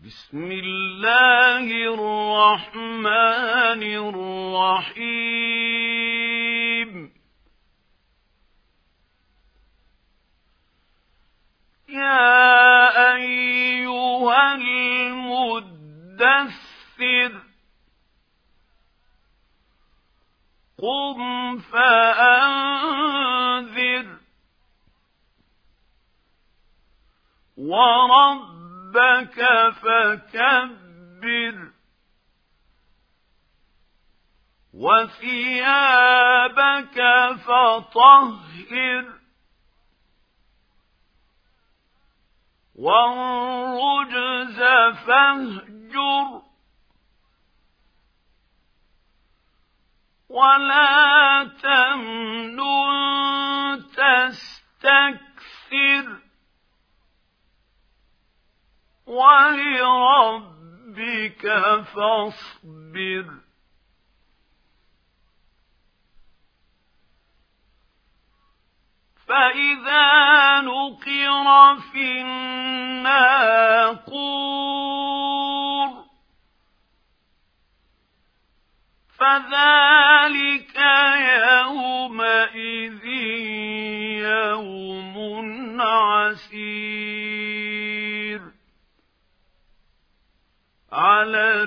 بسم الله الرحمن الرحيم يا أيها المدثر قم فأنذر وربك فكبر وثيابك فطهر والرجز فاهجر ولا تمنن تستكثر ولربك فاصبر فإذا نقر في الناقور فذلك يومئذ يوم عسير على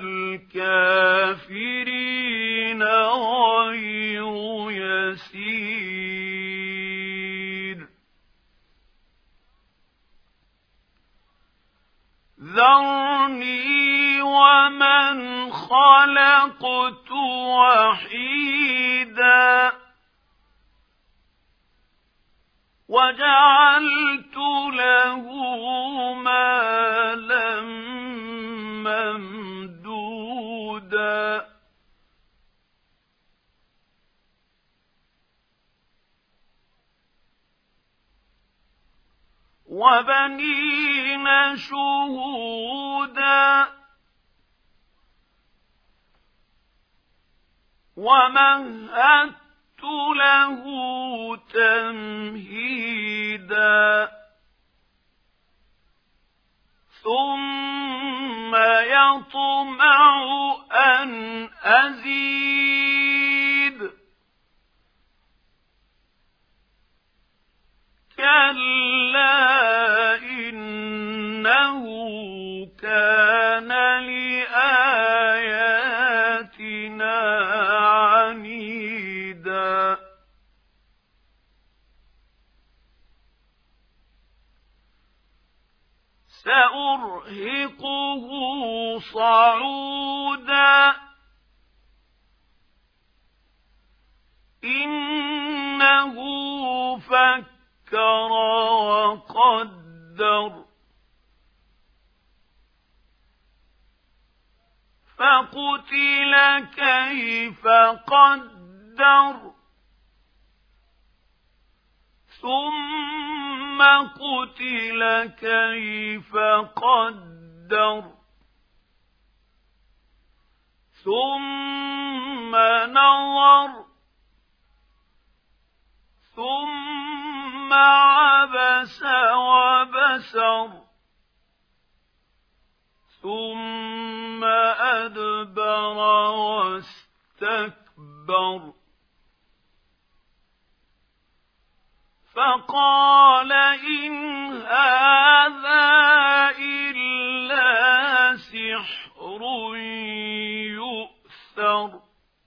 الكافرين غير يسير ذرني ومن خلقت وحيدا وجعلت له مالا ممدودا وبنين شهودا ومهدت له تمهيدا ثم يطمع أن أزيد كلا إنه كان لآياتنا عنيدا سأرهقه صعودا إنه فكر وقدر فقتل كيف قدر ثم قتل كيف قدر ثم نظر ثم عبس وبسر ثم أدبر واستكبر فقال إن هذا إلا سحر يؤثر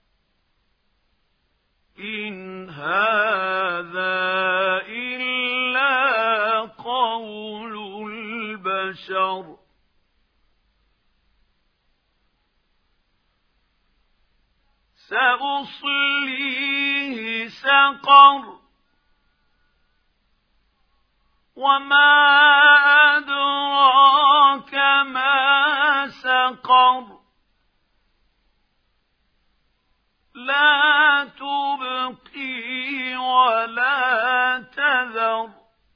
إن هذا إلا قول البشر سأصليه سقر وما أدراك ما سقر لا تبقي ولا تذر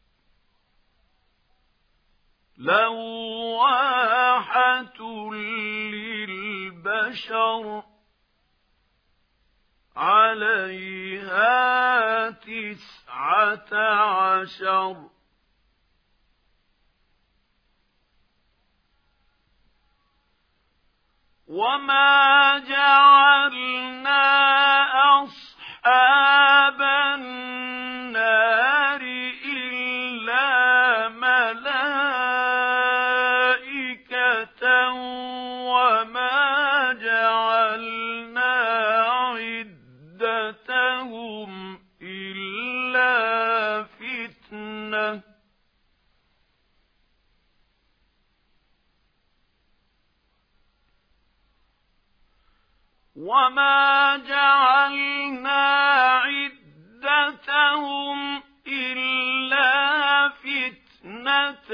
لواحة للبشر عليها 19 وما جعلنا أصحاب النار إلا ملائكة وما جعلنا عدتهم إلا فتنة وما جعلنا عدتهم إلا فتنة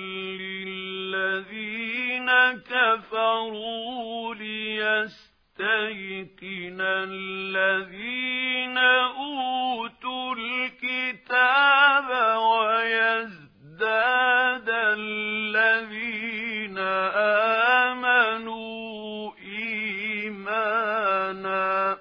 للذين كفروا ليستيقن الذين أوتوا الكتاب ويزداد الذين آمنوا إيمانا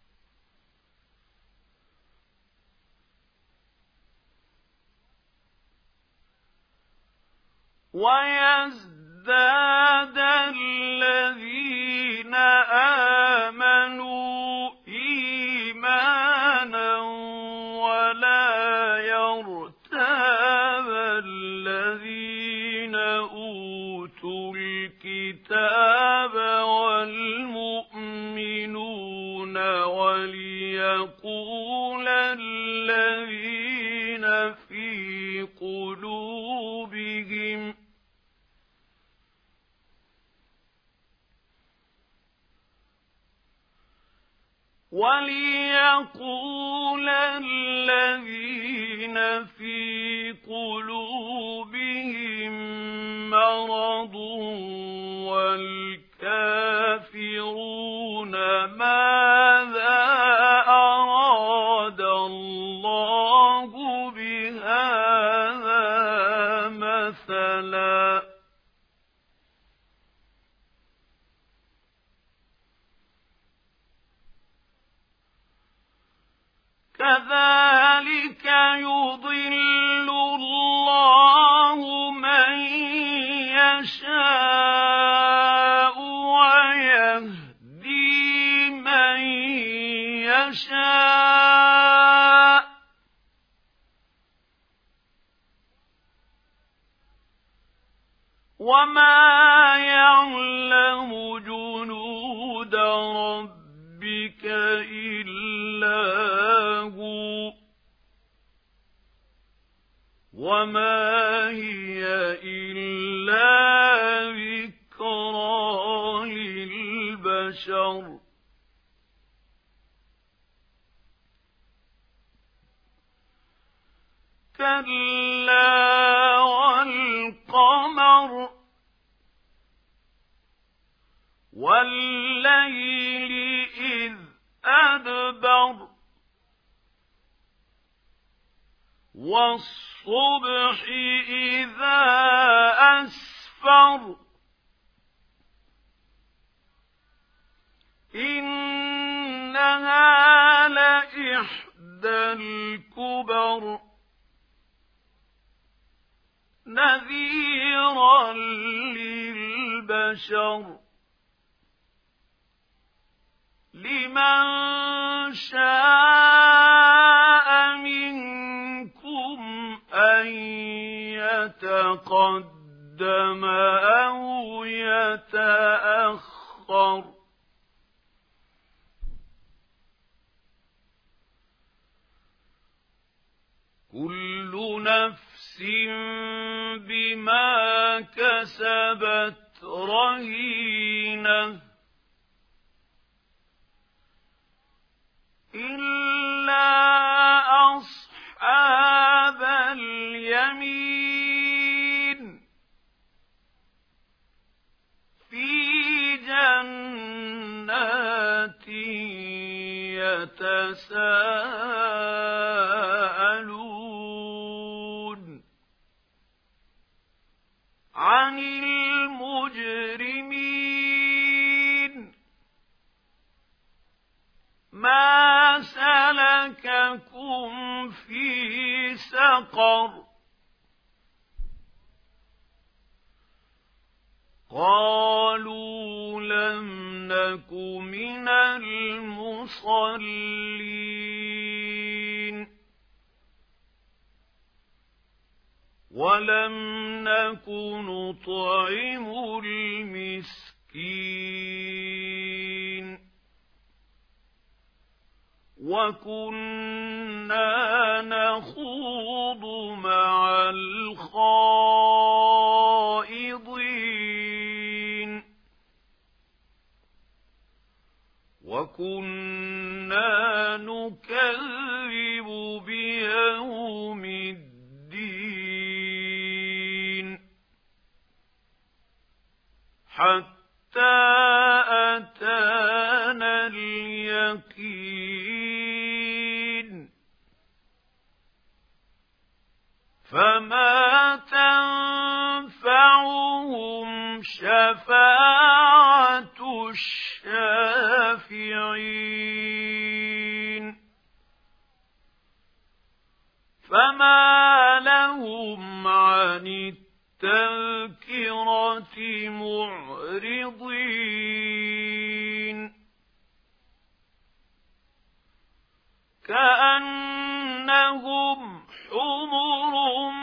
ويزداد الذين آمنوا إيمانا ولا يرتاب الذين أوتوا الكتاب والمؤمنون وليقول الذين في قلوبهم مرض والكافرون ماذا أراد الله بهذا مثلا كذلك يضل الله من يشاء ويهدي من يشاء وما يعلم جنود ربك إلا هو وما هي إلا ذكرى للبشر كلا والقمر والليل إذ أدبر والصبح إذا أسفر إنها لإحدى الكبر نذيرا للبشر لمن شاء منكم أن يتقدم أو يتأخر كل نفس بما كسبت رهينة إلا أصحاب اليمين في جنات يتساءلون عن المجرمين ما سلككم في سقر قالوا لم نَكُ مِنَ الْمُصَلِّينَ وَلَمْ نَكُ نُطْعِمُ الْمِسْكِينَ وَكُنَّا نَخُوضُ مَعَ الْخَائِضِينَ وَكُنَّا نُكَذِّبُ بِيَوْمِ الدِّينِ حَتَّى أَتَانَا الْيَقِينُ فَمَا تَنفَعُهُمْ شَفَاعَةُ الشَّافِعِينَ فَمَا لَهُمْ عَنِ التَّذْكِرَةِ مُعْرِضِينَ كَأَنَّهُمْ حُمُرٌ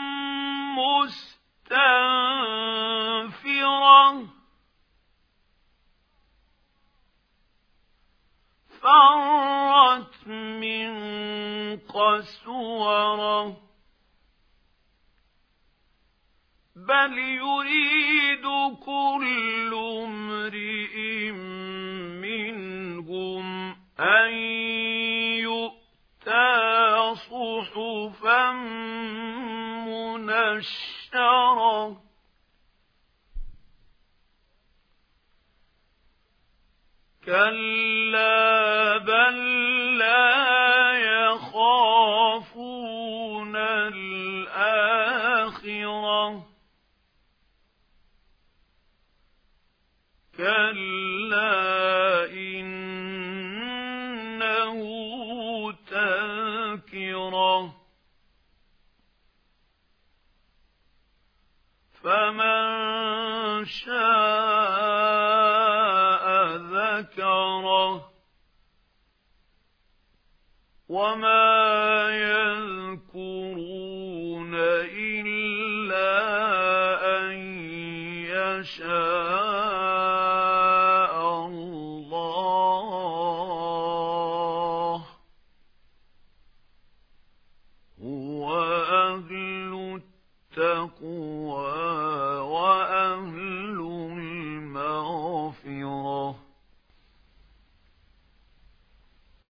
مُّسْتَنفِرَةٌ فَرَّتْ مِن قَسْوَرَةٍ بَلْ يُرِيدُ كُلُّ امْرِئٍ مِّنْهُمْ أَن يُؤْتَىٰ صُحُفًا مُّنَشَّرَةً كَلَّا بَل لَّا يَخَافُونَ الْآخِرَةَ كَلَّا إِنَّهُ تَذْكِرَةٌ فَمَن شَاءَ ذَكَرَهُ وَمَا يَذْكُرُونَ إِلَّا أَن يَشَاءَ اللَّهُ هُوَ أَهْلُ التَّقْوَىٰ